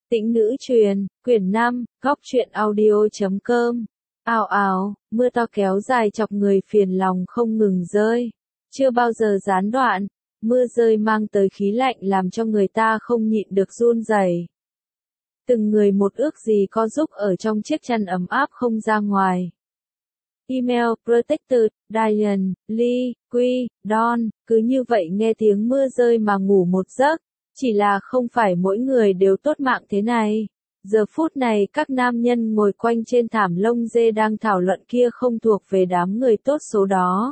Tĩnh nữ truyền, quyển 5, góc truyện audio.com. Ào ào, mưa to kéo dài chọc người phiền lòng không ngừng rơi. Chưa bao giờ gián đoạn, mưa rơi mang tới khí lạnh làm cho người ta không nhịn được run rẩy. Từng người một ước gì có giúp ở trong chiếc chăn ấm áp không ra ngoài. Email, Protector, Diane, Lee, Quy, Don, cứ như vậy nghe tiếng mưa rơi mà ngủ một giấc. Chỉ là không phải mỗi người đều tốt mạng thế này. Giờ phút này các nam nhân ngồi quanh trên thảm lông dê đang thảo luận kia không thuộc về đám người tốt số đó.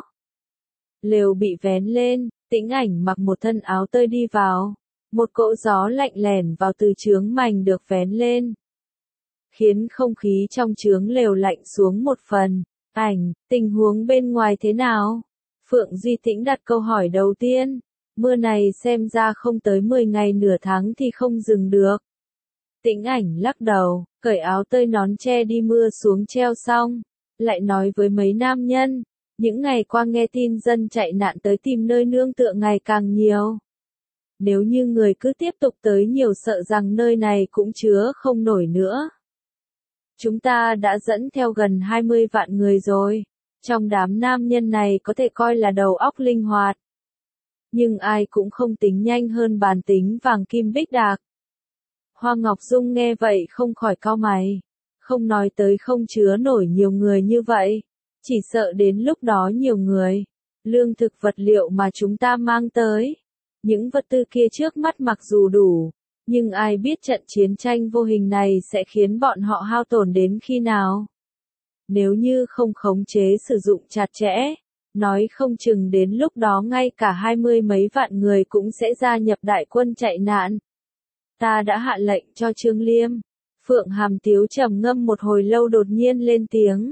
Lều bị vén lên, Tĩnh Ảnh mặc một thân áo tơi đi vào. Một cỗ gió lạnh lèn vào từ chướng mành được vén lên, khiến không khí trong chướng lều lạnh xuống một phần. Ảnh, tình huống bên ngoài thế nào? Phượng Duy Tĩnh đặt câu hỏi đầu tiên. Mưa này xem ra không tới 10 ngày nửa tháng thì không dừng được. Tĩnh Ảnh lắc đầu, cởi áo tơi nón che đi mưa xuống treo xong, lại nói với mấy nam nhân, những ngày qua nghe tin dân chạy nạn tới tìm nơi nương tựa ngày càng nhiều. Nếu như người cứ tiếp tục tới nhiều sợ rằng nơi này cũng chứa không nổi nữa. Chúng ta đã dẫn theo gần 20 vạn người rồi, trong đám nam nhân này có thể coi là đầu óc linh hoạt. Nhưng ai cũng không tính nhanh hơn bàn tính vàng kim bích đạc. Hoa Ngọc Dung nghe vậy không khỏi cau mày. Không nói tới không chứa nổi nhiều người như vậy. Chỉ sợ đến lúc đó nhiều người. Lương thực vật liệu mà chúng ta mang tới. Những vật tư kia trước mắt mặc dù đủ. Nhưng ai biết trận chiến tranh vô hình này sẽ khiến bọn họ hao tổn đến khi nào. Nếu như không khống chế sử dụng chặt chẽ. Nói không chừng đến lúc đó ngay cả 20 mấy vạn người cũng sẽ gia nhập đại quân chạy nạn. Ta đã hạ lệnh cho Trương Liêm. Phượng Hàm Tiếu trầm ngâm một hồi lâu đột nhiên lên tiếng.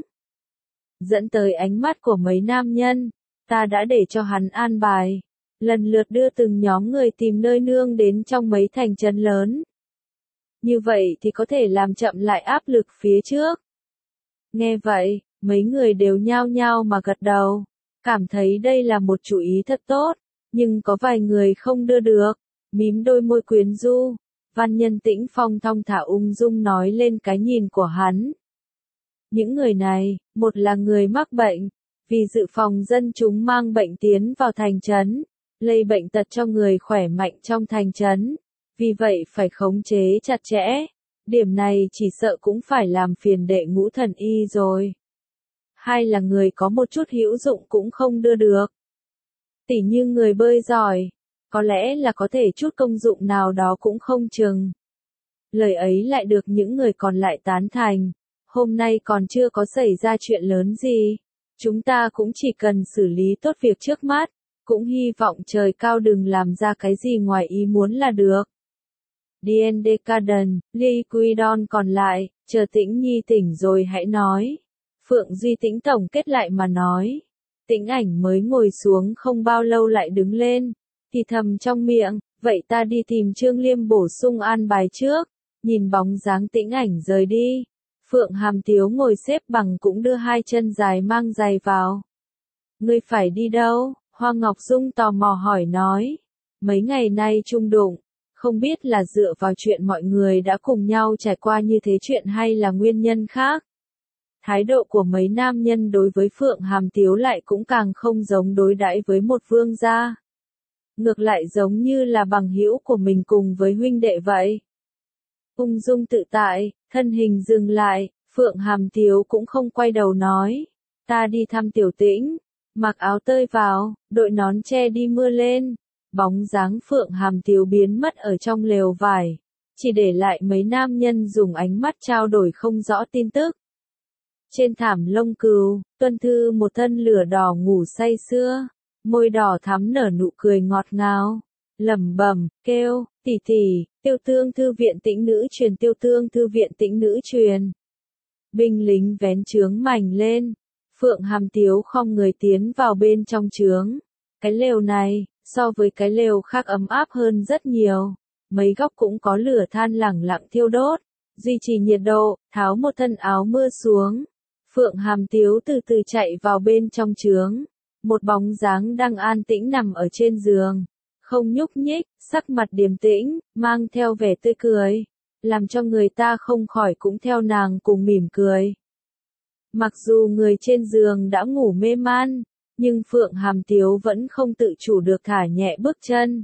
Dẫn tới ánh mắt của mấy nam nhân, ta đã để cho hắn an bài. Lần lượt đưa từng nhóm người tìm nơi nương đến trong mấy thành trấn lớn. Như vậy thì có thể làm chậm lại áp lực phía trước. Nghe vậy, mấy người đều nhao nhao mà gật đầu. Cảm thấy đây là một chủ ý thật tốt, nhưng có vài người không đưa được, mím đôi môi quyến rũ. Văn Nhân Tĩnh Phong thong thả ung dung nói lên cái nhìn của hắn. Những người này, một là người mắc bệnh, vì dự phòng dân chúng mang bệnh tiến vào thành trấn, lây bệnh tật cho người khỏe mạnh trong thành trấn, vì vậy phải khống chế chặt chẽ. Điểm này chỉ sợ cũng phải làm phiền Đệ Ngũ Thần Y rồi. Hai là người có một chút hữu dụng cũng không đưa được. Tỉ như người bơi giỏi, có lẽ là có thể chút công dụng nào đó cũng không chừng. Lời ấy lại được những người còn lại tán thành. Hôm nay còn chưa có xảy ra chuyện lớn gì. Chúng ta cũng chỉ cần xử lý tốt việc trước mắt, cũng hy vọng trời cao đừng làm ra cái gì ngoài ý muốn là được. D&D Caden, Lee Quidon còn lại, chờ Tĩnh Nhi tỉnh rồi hãy nói. Phượng Duy Tĩnh tổng kết lại mà nói. Tĩnh Ảnh mới ngồi xuống không bao lâu lại đứng lên, thì thầm trong miệng, vậy ta đi tìm Trương Liêm bổ sung an bài trước. Nhìn bóng dáng Tĩnh Ảnh rời đi, Phượng Hàm Tiếu ngồi xếp bằng cũng đưa hai chân dài mang giày vào. Ngươi phải đi đâu? Hoa Ngọc Dung tò mò hỏi nói. Mấy ngày nay chung đụng, không biết là dựa vào chuyện mọi người đã cùng nhau trải qua như thế chuyện hay là nguyên nhân khác. Thái độ của mấy nam nhân đối với Phượng Hàm Tiếu lại cũng càng không giống đối đãi với một vương gia. Ngược lại giống như là bằng hữu của mình cùng với huynh đệ vậy. Ung dung tự tại, thân hình dừng lại, Phượng Hàm Tiếu cũng không quay đầu nói. Ta đi thăm Tiểu Tĩnh, mặc áo tơi vào, đội nón che đi mưa lên. Bóng dáng Phượng Hàm Tiếu biến mất ở trong lều vải. Chỉ để lại mấy nam nhân dùng ánh mắt trao đổi không rõ tin tức. Trên thảm lông cừu, Tuân Thư một thân lửa đỏ ngủ say sưa, môi đỏ thắm nở nụ cười ngọt ngào, lẩm bẩm, kêu, tỷ tỷ, Tiêu Tương Thư viện Tĩnh nữ truyền, Tiêu Tương Thư viện Tĩnh nữ truyền. Binh lính vén chướng mảnh lên, Phượng Hàm Tiếu khom người tiến vào bên trong chướng. Cái lều này, so với cái lều khác ấm áp hơn rất nhiều, mấy góc cũng có lửa than lẳng lặng thiêu đốt, duy trì nhiệt độ, tháo một thân áo mưa xuống. Phượng Hàm Tiếu từ từ chạy vào bên trong chướng, một bóng dáng đang an tĩnh nằm ở trên giường, không nhúc nhích, sắc mặt điềm tĩnh, mang theo vẻ tươi cười. làm cho người ta không khỏi cũng theo nàng cùng mỉm cười. Mặc dù người trên giường đã ngủ mê man, nhưng Phượng Hàm Tiếu vẫn không tự chủ được thả nhẹ bước chân.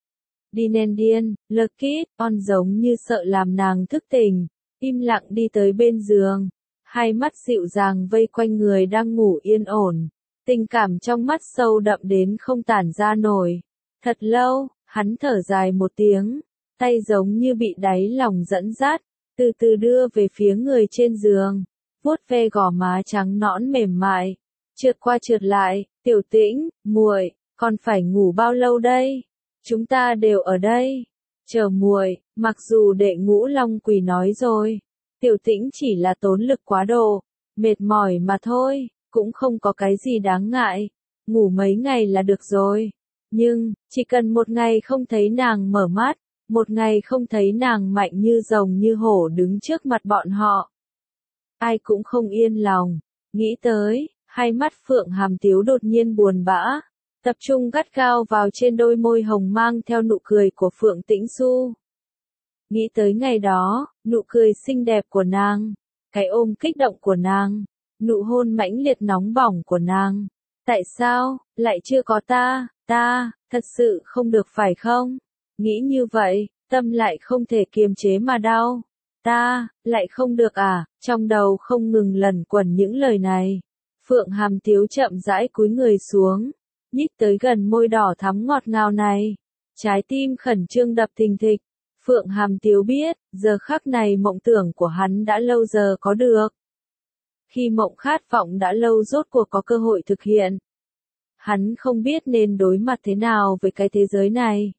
Dinendian, Lekit, on giống như sợ làm nàng thức tỉnh, im lặng đi tới bên giường, hai mắt dịu dàng vây quanh người đang ngủ yên ổn, tình cảm trong mắt sâu đậm đến không tản ra nổi. Thật lâu, hắn thở dài một tiếng, tay giống như bị đáy lòng dẫn dắt, từ từ đưa về phía người trên giường, vuốt ve gò má trắng nõn mềm mại, trượt qua trượt lại, Tiểu Tĩnh, muội, còn phải ngủ bao lâu đây? Chúng ta đều ở đây. Chờ muội, mặc dù Đệ Ngũ Long Quỷ nói rồi, Tiểu Tĩnh chỉ là tốn lực quá độ, mệt mỏi mà thôi, cũng không có cái gì đáng ngại, ngủ mấy ngày là được rồi. Nhưng, chỉ cần một ngày không thấy nàng mở mắt, một ngày không thấy nàng mạnh như rồng như hổ đứng trước mặt bọn họ, ai cũng không yên lòng. Nghĩ tới, hai mắt Phượng Hàm Tiếu đột nhiên buồn bã, tập trung gắt gao vào trên đôi môi hồng mang theo nụ cười của Phượng Tĩnh Xu. Nghĩ tới ngày đó, nụ cười xinh đẹp của nàng, cái ôm kích động của nàng, nụ hôn mãnh liệt nóng bỏng của nàng. Tại sao, lại chưa có ta, thật sự không được phải không? Nghĩ như vậy, tâm lại không thể kiềm chế mà đau. Ta, lại không được à, trong đầu không ngừng lẩn quẩn những lời này. Phượng Hàm Tiếu chậm rãi cúi người xuống, nhích tới gần môi đỏ thắm ngọt ngào này. Trái tim khẩn trương đập thình thịch. Phượng Hàm Tiếu biết, giờ khắc này mộng tưởng của hắn đã lâu giờ có được. Khi mộng khát vọng đã lâu rốt cuộc có cơ hội thực hiện. Hắn không biết nên đối mặt thế nào với cái thế giới này.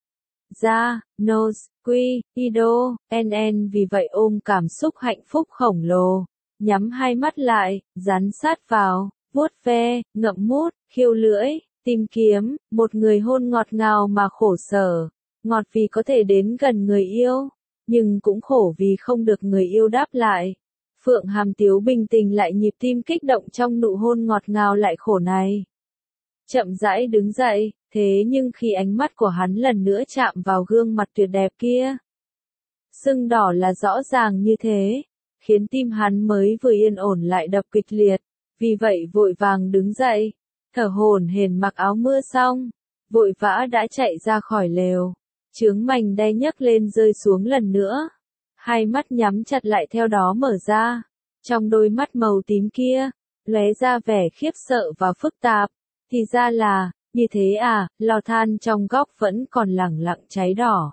Ra, Nose, Quy, Ido, NN vì vậy ôm cảm xúc hạnh phúc khổng lồ, nhắm hai mắt lại, dán sát vào, vuốt ve, ngậm mút, khiêu lưỡi, tìm kiếm, một người hôn ngọt ngào mà khổ sở, ngọt vì có thể đến gần người yêu, nhưng cũng khổ vì không được người yêu đáp lại. Phượng Hàm Tiếu bình tĩnh lại nhịp tim kích động trong nụ hôn ngọt ngào lại khổ này. Chậm rãi đứng dậy, thế nhưng khi ánh mắt của hắn lần nữa chạm vào gương mặt tuyệt đẹp kia, sưng đỏ là rõ ràng như thế, khiến tim hắn mới vừa yên ổn lại đập kịch liệt, vì vậy vội vàng đứng dậy, thở hổn hển mặc áo mưa xong, vội vã đã chạy ra khỏi lều, chướng mành đay nhấc lên rơi xuống lần nữa, hai mắt nhắm chặt lại theo đó mở ra, trong đôi mắt màu tím kia, lóe ra vẻ khiếp sợ và phức tạp, thì ra là, như thế à, lò than trong góc vẫn còn lẳng lặng cháy đỏ.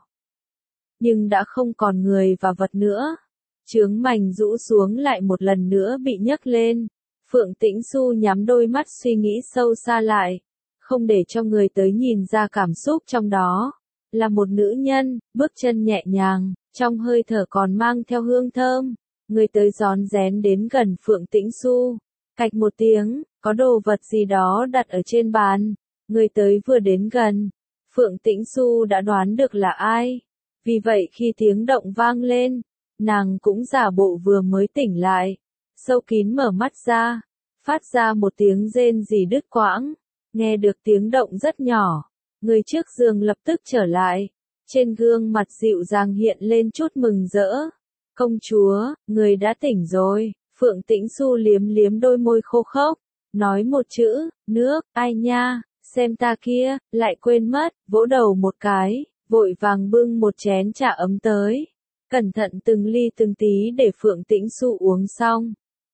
Nhưng đã không còn người và vật nữa. Chướng mành rũ xuống lại một lần nữa bị nhấc lên. Phượng Tĩnh Xu nhắm đôi mắt suy nghĩ sâu xa lại. Không để cho người tới nhìn ra cảm xúc trong đó. Là một nữ nhân, bước chân nhẹ nhàng, trong hơi thở còn mang theo hương thơm. Người tới rón rén đến gần Phượng Tĩnh Xu. Cạch một tiếng, có đồ vật gì đó đặt ở trên bàn. Người tới vừa đến gần, Phượng Tĩnh Xu đã đoán được là ai. Vì vậy khi tiếng động vang lên, nàng cũng giả bộ vừa mới tỉnh lại, sâu kín mở mắt ra, phát ra một tiếng rên rỉ đứt quãng. Nghe được tiếng động rất nhỏ, người trước giường lập tức trở lại, trên gương mặt dịu dàng hiện lên chút mừng rỡ. Công chúa, người đã tỉnh rồi. Phượng Tĩnh Xu liếm liếm đôi môi khô khốc, nói một chữ, nước, ai nha. Xem ta kia, lại quên mất, vỗ đầu một cái, vội vàng bưng một chén trà ấm tới. Cẩn thận từng ly từng tí để Phượng Tĩnh Xu uống xong.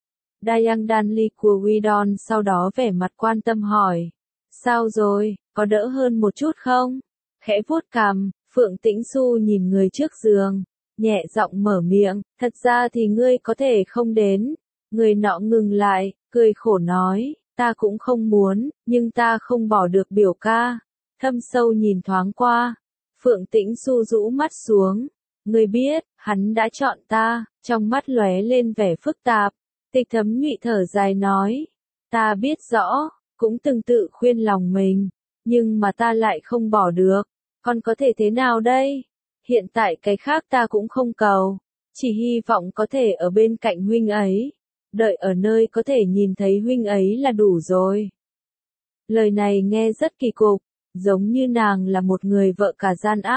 Dayang Danli của Widon sau đó vẻ mặt quan tâm hỏi. Sao rồi, có đỡ hơn một chút không? Khẽ vuốt cằm, Phượng Tĩnh Xu nhìn người trước giường, nhẹ giọng mở miệng, thật ra thì ngươi có thể không đến. Người nọ ngừng lại, cười khổ nói. Ta cũng không muốn, nhưng ta không bỏ được biểu ca. Thâm sâu nhìn thoáng qua. Phượng Tĩnh Xu rũ mắt xuống. Người biết, hắn đã chọn ta, trong mắt lóe lên vẻ phức tạp. Tịch Thấm Nhụy thở dài nói. Ta biết rõ, cũng từng tự khuyên lòng mình. Nhưng mà ta lại không bỏ được. Còn có thể thế nào đây? Hiện tại cái khác ta cũng không cầu. Chỉ hy vọng có thể ở bên cạnh huynh ấy. Đợi ở nơi có thể nhìn thấy huynh ấy là đủ rồi. Lời này nghe rất kỳ cục, giống như nàng là một người vợ cả gian ác,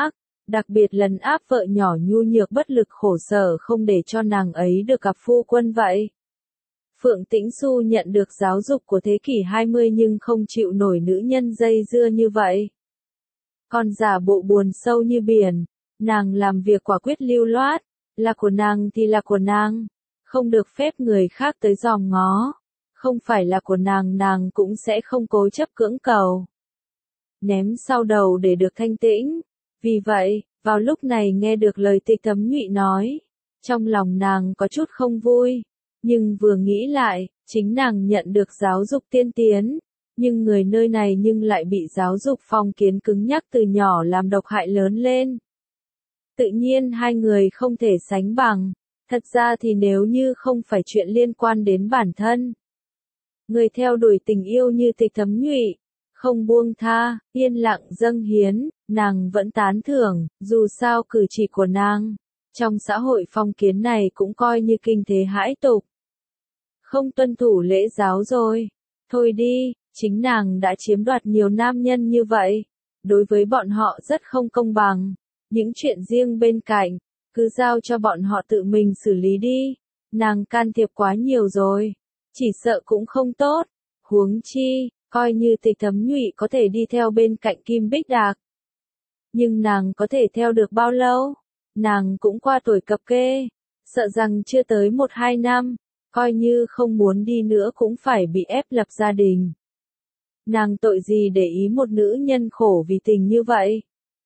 đặc biệt lấn áp vợ nhỏ nhu nhược bất lực khổ sở không để cho nàng ấy được gặp phu quân vậy. Phượng Tĩnh Xu nhận được giáo dục của thế kỷ 20 nhưng không chịu nổi nữ nhân dây dưa như vậy. Còn giả bộ buồn sâu như biển, nàng làm việc quả quyết lưu loát, là của nàng thì là của nàng, không được phép người khác tới dòm ngó, không phải là của nàng cũng sẽ không cố chấp cưỡng cầu. Ném sau đầu để được thanh tĩnh, vì vậy, vào lúc này nghe được lời Tịch Thấm Nhụy nói, trong lòng nàng có chút không vui, nhưng vừa nghĩ lại, chính nàng nhận được giáo dục tiên tiến, nhưng người nơi này nhưng lại bị giáo dục phong kiến cứng nhắc từ nhỏ làm độc hại lớn lên. Tự nhiên hai người không thể sánh bằng, thật ra thì nếu như không phải chuyện liên quan đến bản thân. Người theo đuổi tình yêu như Tịch Thấm Nhụy, không buông tha, yên lặng dâng hiến, nàng vẫn tán thưởng, dù sao cử chỉ của nàng, trong xã hội phong kiến này cũng coi như kinh thế hãi tục. Không tuân thủ lễ giáo rồi, thôi đi, chính nàng đã chiếm đoạt nhiều nam nhân như vậy, đối với bọn họ rất không công bằng, những chuyện riêng bên cạnh, cứ giao cho bọn họ tự mình xử lý đi, nàng can thiệp quá nhiều rồi, chỉ sợ cũng không tốt, huống chi, coi như Tịch Thấm Nhụy có thể đi theo bên cạnh Kim Bích Đạc. Nhưng nàng có thể theo được bao lâu? Nàng cũng qua tuổi cập kê, sợ rằng chưa tới 1-2 năm, coi như không muốn đi nữa cũng phải bị ép lập gia đình. Nàng tội gì để ý một nữ nhân khổ vì tình như vậy?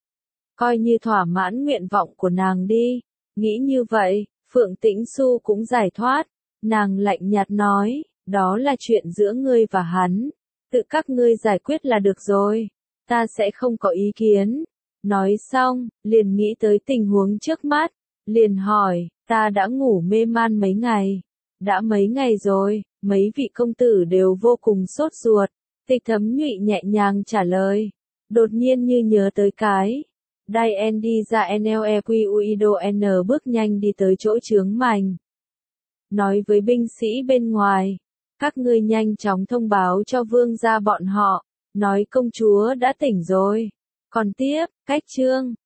Coi như thỏa mãn nguyện vọng của nàng đi, nghĩ như vậy, Phượng Tĩnh Xu cũng giải thoát, nàng lạnh nhạt nói, đó là chuyện giữa ngươi và hắn, tự các ngươi giải quyết là được rồi, ta sẽ không có ý kiến. Nói xong, liền nghĩ tới tình huống trước mắt, liền hỏi, ta đã ngủ mê man mấy ngày, đã mấy ngày rồi, mấy vị công tử đều vô cùng sốt ruột, Tịch Thấm Nhụy nhẹ nhàng trả lời, đột nhiên như nhớ tới cái. Diane đi ra NLEQUIDO N bước nhanh đi tới chỗ chướng mành. Nói với binh sĩ bên ngoài, các ngươi nhanh chóng thông báo cho vương gia bọn họ, nói công chúa đã tỉnh rồi. Còn tiếp, cách chương.